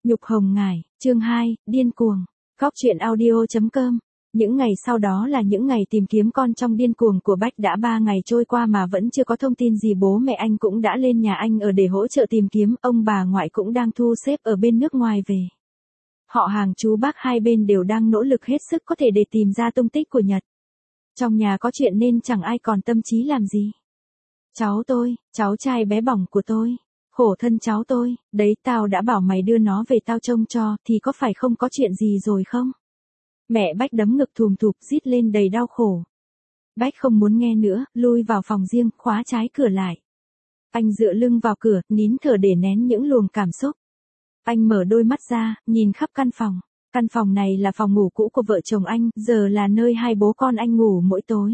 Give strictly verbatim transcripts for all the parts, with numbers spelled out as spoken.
Nhục hồng ngải, chương hai, điên cuồng. Góc truyện audio chấm com. Những ngày sau đó là những ngày tìm kiếm con trong điên cuồng của Bách. Đã ba ngày trôi qua mà vẫn chưa có thông tin gì. Bố mẹ anh cũng đã lên nhà anh ở để hỗ trợ tìm kiếm. Ông bà ngoại cũng đang thu xếp ở bên nước ngoài về. Họ hàng chú bác hai bên đều đang nỗ lực hết sức có thể để tìm ra tung tích của Nhật. Trong nhà có chuyện nên chẳng ai còn tâm trí làm gì. Cháu tôi, cháu trai bé bỏng của tôi. Khổ thân cháu tôi, đấy tao đã bảo mày đưa nó về tao trông cho, thì có phải không có chuyện gì rồi không? Mẹ Bách đấm ngực thùm thụp rít lên đầy đau khổ. Bách không muốn nghe nữa, lui vào phòng riêng, khóa trái cửa lại. Anh dựa lưng vào cửa, nín thở để nén những luồng cảm xúc. Anh mở đôi mắt ra, nhìn khắp căn phòng. Căn phòng này là phòng ngủ cũ của vợ chồng anh, giờ là nơi hai bố con anh ngủ mỗi tối.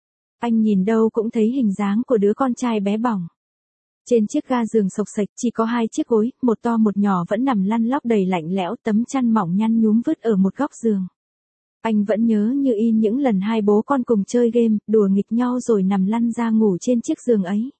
Anh nhìn đâu cũng thấy hình dáng của đứa con trai bé bỏng. Trên chiếc ga giường xộc xệch chỉ có hai chiếc gối, một to một nhỏ vẫn nằm lăn lóc đầy lạnh lẽo, tấm chăn mỏng nhăn nhúm vứt ở một góc giường. Anh vẫn nhớ như in những lần hai bố con cùng chơi game, đùa nghịch nhau rồi nằm lăn ra ngủ trên chiếc giường ấy.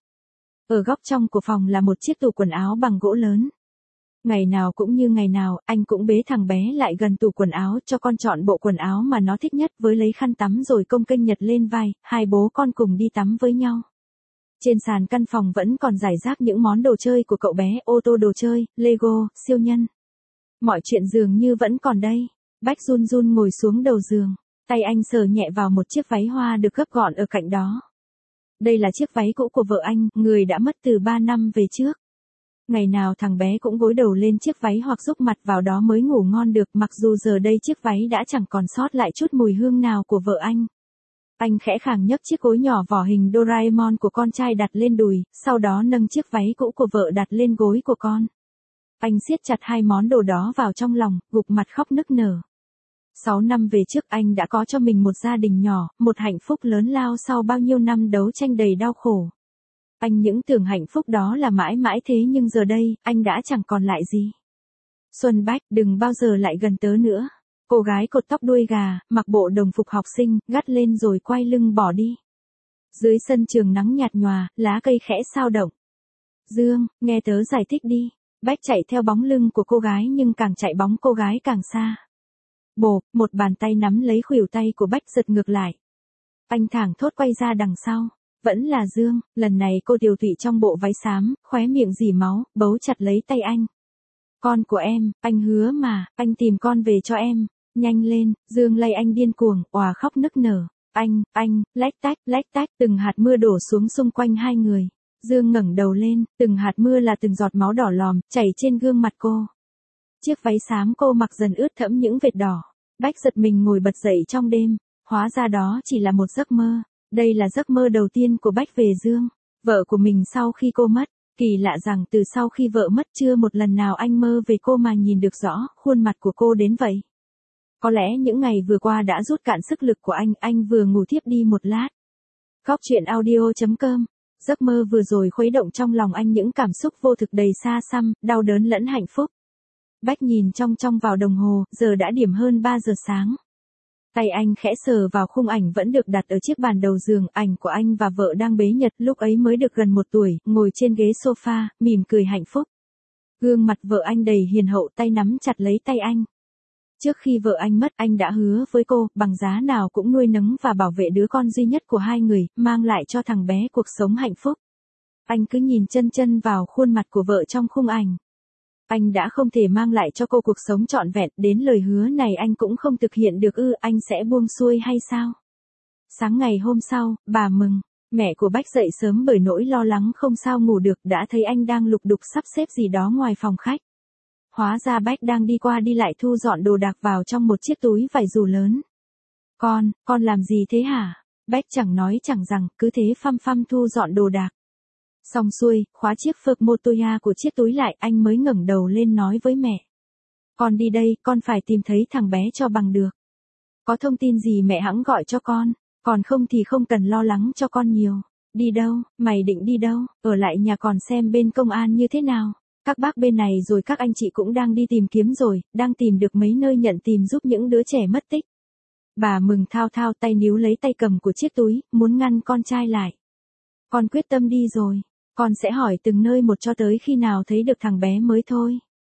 Ở góc trong của phòng là một chiếc tủ quần áo bằng gỗ lớn. Ngày nào cũng như ngày nào, anh cũng bế thằng bé lại gần tủ quần áo cho con chọn bộ quần áo mà nó thích nhất với lấy khăn tắm rồi cong kênh Nhật lên vai, hai bố con cùng đi tắm với nhau. Trên sàn căn phòng vẫn còn rải rác những món đồ chơi của cậu bé, ô tô đồ chơi, Lego, siêu nhân. Mọi chuyện dường như vẫn còn đây. Bách run run ngồi xuống đầu giường, tay anh sờ nhẹ vào một chiếc váy hoa được gấp gọn ở cạnh đó. Đây là chiếc váy cũ của vợ anh, người đã mất từ ba năm về trước. Ngày nào thằng bé cũng gối đầu lên chiếc váy hoặc rúc mặt vào đó mới ngủ ngon được, mặc dù giờ đây chiếc váy đã chẳng còn sót lại chút mùi hương nào của vợ anh. Anh khẽ khàng nhấc chiếc gối nhỏ vỏ hình Doraemon của con trai đặt lên đùi, sau đó nâng chiếc váy cũ của vợ đặt lên gối của con. Anh siết chặt hai món đồ đó vào trong lòng, gục mặt khóc nức nở. Sáu năm về trước anh đã có cho mình một gia đình nhỏ, một hạnh phúc lớn lao sau bao nhiêu năm đấu tranh đầy đau khổ. Anh những tưởng hạnh phúc đó là mãi mãi thế nhưng giờ đây, anh đã chẳng còn lại gì. Xuân Bách, đừng bao giờ lại gần tớ nữa. Cô gái cột tóc đuôi gà, mặc bộ đồng phục học sinh, gắt lên rồi quay lưng bỏ đi. Dưới sân trường nắng nhạt nhòa, lá cây khẽ xao động. Dương, nghe tớ giải thích đi. Bách chạy theo bóng lưng của cô gái nhưng càng chạy bóng cô gái càng xa. Bộp, một bàn tay nắm lấy khuỷu tay của Bách giật ngược lại. Anh thảng thốt quay ra đằng sau. Vẫn là Dương, lần này cô tiều tụy trong bộ váy xám, khóe miệng rỉ máu, bấu chặt lấy tay anh. Con của em, anh hứa mà, anh tìm con về cho em. Nhanh lên, Dương lay anh điên cuồng, òa khóc nức nở. Anh, anh, lách tách, lách tách, từng hạt mưa đổ xuống xung quanh hai người. Dương ngẩng đầu lên, từng hạt mưa là từng giọt máu đỏ lòm, chảy trên gương mặt cô. Chiếc váy xám cô mặc dần ướt thẫm những vệt đỏ. Bách giật mình ngồi bật dậy trong đêm, hóa ra đó chỉ là một giấc mơ. Đây là giấc mơ đầu tiên của Bách về Dương, vợ của mình sau khi cô mất. Kỳ lạ rằng từ sau khi vợ mất chưa một lần nào anh mơ về cô mà nhìn được rõ khuôn mặt của cô đến vậy. Có lẽ những ngày vừa qua đã rút cạn sức lực của anh, anh vừa ngủ thiếp đi một lát. Góc truyện audio chấm com. Giấc mơ vừa rồi khuấy động trong lòng anh những cảm xúc vô thực đầy xa xăm, đau đớn lẫn hạnh phúc. Bách nhìn trong trong vào đồng hồ, giờ đã điểm hơn ba giờ sáng. Tay anh khẽ sờ vào khung ảnh vẫn được đặt ở chiếc bàn đầu giường, ảnh của anh và vợ đang bế Nhật lúc ấy mới được gần một tuổi, ngồi trên ghế sofa, mỉm cười hạnh phúc. Gương mặt vợ anh đầy hiền hậu, tay nắm chặt lấy tay anh. Trước khi vợ anh mất, anh đã hứa với cô, bằng giá nào cũng nuôi nấng và bảo vệ đứa con duy nhất của hai người, mang lại cho thằng bé cuộc sống hạnh phúc. Anh cứ nhìn chân chân vào khuôn mặt của vợ trong khung ảnh. Anh đã không thể mang lại cho cô cuộc sống trọn vẹn, đến lời hứa này anh cũng không thực hiện được ư, anh sẽ buông xuôi hay sao? Sáng ngày hôm sau, bà Mừng, mẹ của Bách dậy sớm bởi nỗi lo lắng không sao ngủ được, đã thấy anh đang lục đục sắp xếp gì đó ngoài phòng khách. Hóa ra Bách đang đi qua đi lại thu dọn đồ đạc vào trong một chiếc túi vải dù lớn. Con, con làm gì thế hả? Bách chẳng nói chẳng rằng, cứ thế phăm phăm thu dọn đồ đạc. Xong xuôi, khóa chiếc phược Motoya của chiếc túi lại, anh mới ngẩng đầu lên nói với mẹ. Con đi đây, con phải tìm thấy thằng bé cho bằng được. Có thông tin gì mẹ hẵng gọi cho con, còn không thì không cần lo lắng cho con nhiều. Đi đâu, mày định đi đâu, ở lại nhà còn xem bên công an như thế nào. Các bác bên này rồi các anh chị cũng đang đi tìm kiếm rồi, đang tìm được mấy nơi nhận tìm giúp những đứa trẻ mất tích. Bà Mừng thao thao tay níu lấy tay cầm của chiếc túi, muốn ngăn con trai lại. Con quyết tâm đi rồi. Con sẽ hỏi từng nơi một cho tới khi nào thấy được thằng bé mới thôi.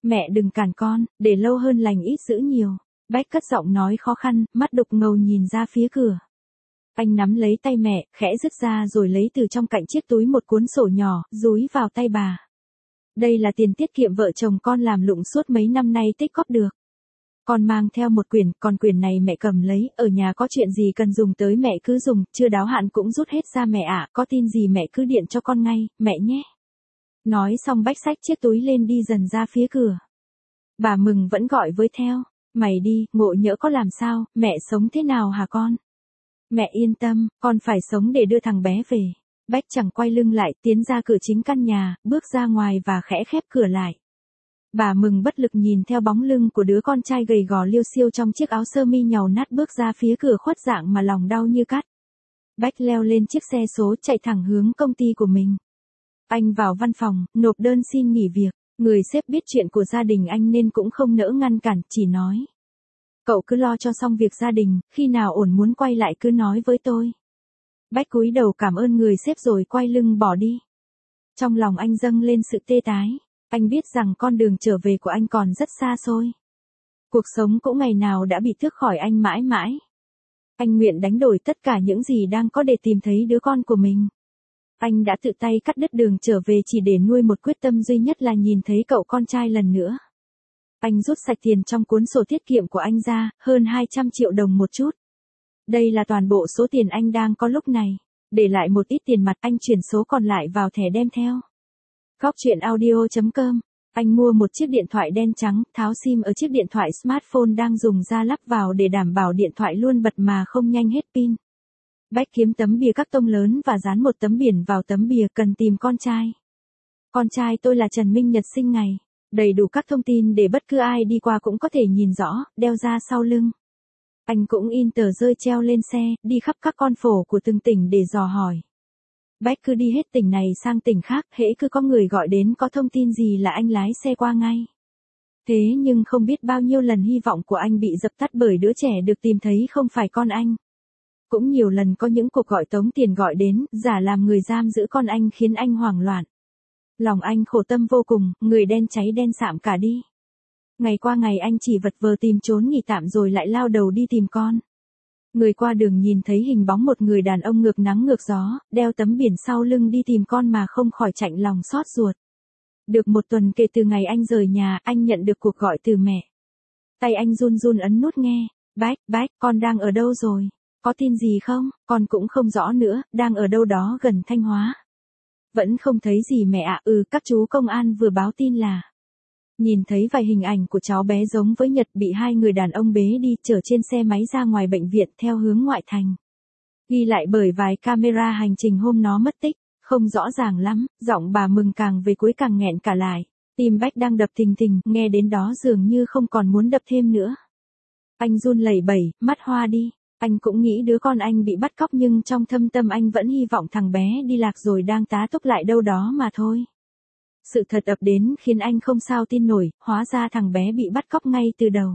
Mẹ đừng cản con, để lâu hơn lành ít dữ nhiều. Bách cất giọng nói khó khăn, mắt đục ngầu nhìn ra phía cửa. Anh nắm lấy tay mẹ, khẽ rứt ra rồi lấy từ trong cạnh chiếc túi một cuốn sổ nhỏ, dúi vào tay bà. Đây là tiền tiết kiệm vợ chồng con làm lụng suốt mấy năm nay tích góp được. Con mang theo một quyển, còn quyển này mẹ cầm lấy, ở nhà có chuyện gì cần dùng tới mẹ cứ dùng, chưa đáo hạn cũng rút hết ra mẹ ạ, có tin gì mẹ cứ điện cho con ngay, mẹ nhé. Nói xong Bách xách chiếc túi lên đi dần ra phía cửa. Bà Mừng vẫn gọi với theo, mày đi, ngộ nhỡ có làm sao, mẹ sống thế nào hả con? Mẹ yên tâm, con phải sống để đưa thằng bé về. Bách chẳng quay lưng lại, tiến ra cửa chính căn nhà, bước ra ngoài và khẽ khép cửa lại. Bà Mừng bất lực nhìn theo bóng lưng của đứa con trai gầy gò liêu xiêu trong chiếc áo sơ mi nhàu nát bước ra phía cửa khuất dạng mà lòng đau như cắt. Bách leo lên chiếc xe số chạy thẳng hướng công ty của mình. Anh vào văn phòng, nộp đơn xin nghỉ việc. Người sếp biết chuyện của gia đình anh nên cũng không nỡ ngăn cản, chỉ nói. Cậu cứ lo cho xong việc gia đình, khi nào ổn muốn quay lại cứ nói với tôi. Bách cúi đầu cảm ơn người sếp rồi quay lưng bỏ đi. Trong lòng anh dâng lên sự tê tái. Anh biết rằng con đường trở về của anh còn rất xa xôi. Cuộc sống cũng ngày nào đã bị tước khỏi anh mãi mãi. Anh nguyện đánh đổi tất cả những gì đang có để tìm thấy đứa con của mình. Anh đã tự tay cắt đứt đường trở về chỉ để nuôi một quyết tâm duy nhất là nhìn thấy cậu con trai lần nữa. Anh rút sạch tiền trong cuốn sổ tiết kiệm của anh ra, hơn hai trăm triệu đồng một chút. Đây là toàn bộ số tiền anh đang có lúc này. Để lại một ít tiền mặt anh chuyển số còn lại vào thẻ đem theo. Góc truyện audio chấm com. Anh mua một chiếc điện thoại đen trắng, tháo sim ở chiếc điện thoại smartphone đang dùng ra lắp vào để đảm bảo điện thoại luôn bật mà không nhanh hết pin. Bách kiếm tấm bìa các tông lớn và dán một tấm biển vào tấm bìa cần tìm con trai. Con trai tôi là Trần Minh Nhật sinh ngày. Đầy đủ các thông tin để bất cứ ai đi qua cũng có thể nhìn rõ, đeo ra sau lưng. Anh cũng in tờ rơi treo lên xe, đi khắp các con phố của từng tỉnh để dò hỏi. Bách cứ đi hết tỉnh này sang tỉnh khác, hễ cứ có người gọi đến có thông tin gì là anh lái xe qua ngay. Thế nhưng không biết bao nhiêu lần hy vọng của anh bị dập tắt bởi đứa trẻ được tìm thấy không phải con anh. Cũng nhiều lần có những cuộc gọi tống tiền gọi đến, giả làm người giam giữ con anh khiến anh hoảng loạn. Lòng anh khổ tâm vô cùng, người đen cháy đen sạm cả đi. Ngày qua ngày anh chỉ vật vờ tìm trốn nghỉ tạm rồi lại lao đầu đi tìm con. Người qua đường nhìn thấy hình bóng một người đàn ông ngược nắng ngược gió, đeo tấm biển sau lưng đi tìm con mà không khỏi chạnh lòng xót ruột. Được một tuần kể từ ngày anh rời nhà, anh nhận được cuộc gọi từ mẹ. Tay anh run run ấn nút nghe. Bách, Bách, con đang ở đâu rồi? Có tin gì không? Con cũng không rõ nữa, đang ở đâu đó gần Thanh Hóa. Vẫn không thấy gì mẹ ạ. Ừ, các chú công an vừa báo tin là nhìn thấy vài hình ảnh của cháu bé giống với Nhật bị hai người đàn ông bế đi chở trên xe máy ra ngoài bệnh viện theo hướng ngoại thành. Ghi lại bởi vài camera hành trình hôm nó mất tích, không rõ ràng lắm, giọng bà Mừng càng về cuối càng nghẹn cả lại. Tim Bách đang đập thình thình, nghe đến đó dường như không còn muốn đập thêm nữa. Anh run lẩy bẩy, mắt hoa đi. Anh cũng nghĩ đứa con anh bị bắt cóc nhưng trong thâm tâm anh vẫn hy vọng thằng bé đi lạc rồi đang tá túc lại đâu đó mà thôi. Sự thật ập đến khiến anh không sao tin nổi, hóa ra thằng bé bị bắt cóc ngay từ đầu.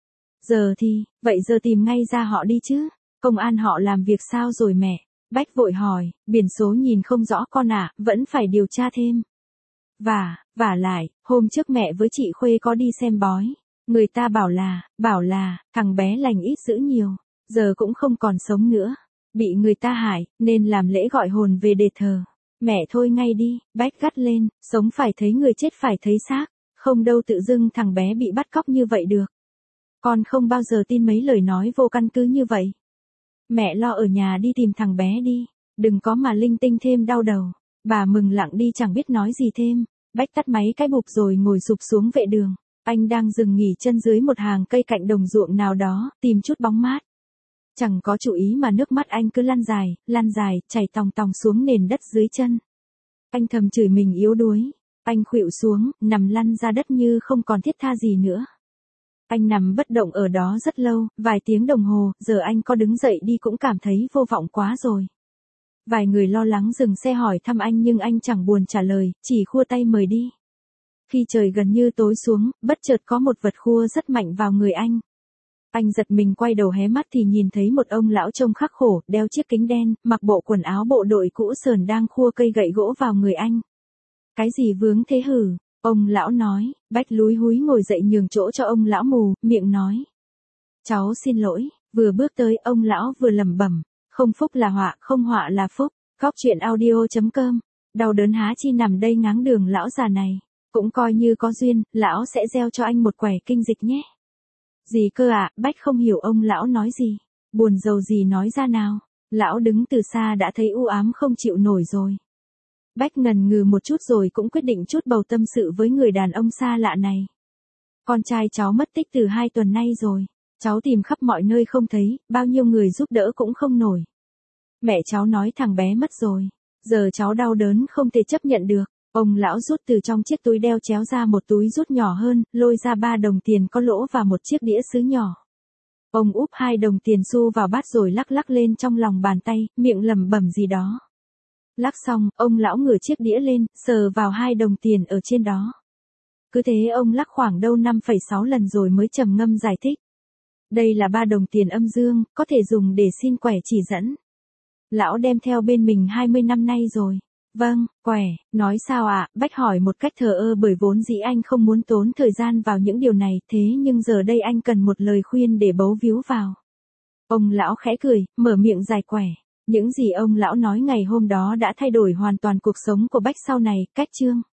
Giờ thì, vậy giờ tìm ngay ra họ đi chứ, công an họ làm việc sao rồi mẹ? Bách vội hỏi, biển số nhìn không rõ con ạ, à, vẫn phải điều tra thêm. Và, vả lại, hôm trước mẹ với chị Khuê có đi xem bói. Người ta bảo là, bảo là, thằng bé lành ít dữ nhiều, giờ cũng không còn sống nữa. Bị người ta hại, nên làm lễ gọi hồn về để thờ. Mẹ thôi ngay đi, Bách gắt lên, sống phải thấy người chết phải thấy xác, không đâu tự dưng thằng bé bị bắt cóc như vậy được. Con không bao giờ tin mấy lời nói vô căn cứ như vậy. Mẹ lo ở nhà đi tìm thằng bé đi, đừng có mà linh tinh thêm đau đầu. Bà Mừng lặng đi chẳng biết nói gì thêm. Bách tắt máy cái bụp rồi ngồi sụp xuống vệ đường. Anh đang dừng nghỉ chân dưới một hàng cây cạnh đồng ruộng nào đó, tìm chút bóng mát. Chẳng có chú ý mà nước mắt anh cứ lăn dài, lăn dài, chảy tòng tòng xuống nền đất dưới chân. Anh thầm chửi mình yếu đuối. Anh khuỵu xuống, nằm lăn ra đất như không còn thiết tha gì nữa. Anh nằm bất động ở đó rất lâu, vài tiếng đồng hồ, giờ anh có đứng dậy đi cũng cảm thấy vô vọng quá rồi. Vài người lo lắng dừng xe hỏi thăm anh nhưng anh chẳng buồn trả lời, chỉ khua tay mời đi. Khi trời gần như tối xuống, bất chợt có một vật khua rất mạnh vào người anh. Anh giật mình quay đầu hé mắt thì nhìn thấy một ông lão trông khắc khổ, đeo chiếc kính đen, mặc bộ quần áo bộ đội cũ sờn đang khua cây gậy gỗ vào người anh. Cái gì vướng thế hử? Ông lão nói, Bách lúi húi ngồi dậy nhường chỗ cho ông lão mù, miệng nói. Cháu xin lỗi, vừa bước tới ông lão vừa lẩm bẩm, không phúc là họa, không họa là phúc. Cóc truyện audio.com, đau đớn há chi nằm đây ngáng đường lão già này. Cũng coi như có duyên, lão sẽ gieo cho anh một quẻ kinh dịch nhé. Gì cơ ạ, à, Bách không hiểu ông lão nói gì. Buồn rầu gì nói ra nào. Lão đứng từ xa đã thấy u ám không chịu nổi rồi. Bách ngần ngừ một chút rồi cũng quyết định chút bầu tâm sự với người đàn ông xa lạ này. Con trai cháu mất tích từ hai tuần nay rồi. Cháu tìm khắp mọi nơi không thấy, bao nhiêu người giúp đỡ cũng không nổi. Mẹ cháu nói thằng bé mất rồi. Giờ cháu đau đớn không thể chấp nhận được. Ông lão rút từ trong chiếc túi đeo chéo ra một túi rút nhỏ hơn, lôi ra ba đồng tiền có lỗ và một chiếc đĩa sứ nhỏ. Ông úp hai đồng tiền xu vào bát rồi lắc lắc lên trong lòng bàn tay, miệng lẩm bẩm gì đó. Lắc xong, ông lão ngửa chiếc đĩa lên, sờ vào hai đồng tiền ở trên đó. Cứ thế ông lắc khoảng đâu năm phẩy sáu lần rồi mới trầm ngâm giải thích. Đây là ba đồng tiền âm dương, có thể dùng để xin quẻ chỉ dẫn. Lão đem theo bên mình hai mươi năm nay rồi. Vâng, quẻ, nói sao ạ, à? Bách hỏi một cách thờ ơ bởi vốn dĩ anh không muốn tốn thời gian vào những điều này, thế nhưng giờ đây anh cần một lời khuyên để bấu víu vào. Ông lão khẽ cười, mở miệng giải quẻ. Những gì ông lão nói ngày hôm đó đã thay đổi hoàn toàn cuộc sống của Bách sau này, cách chương.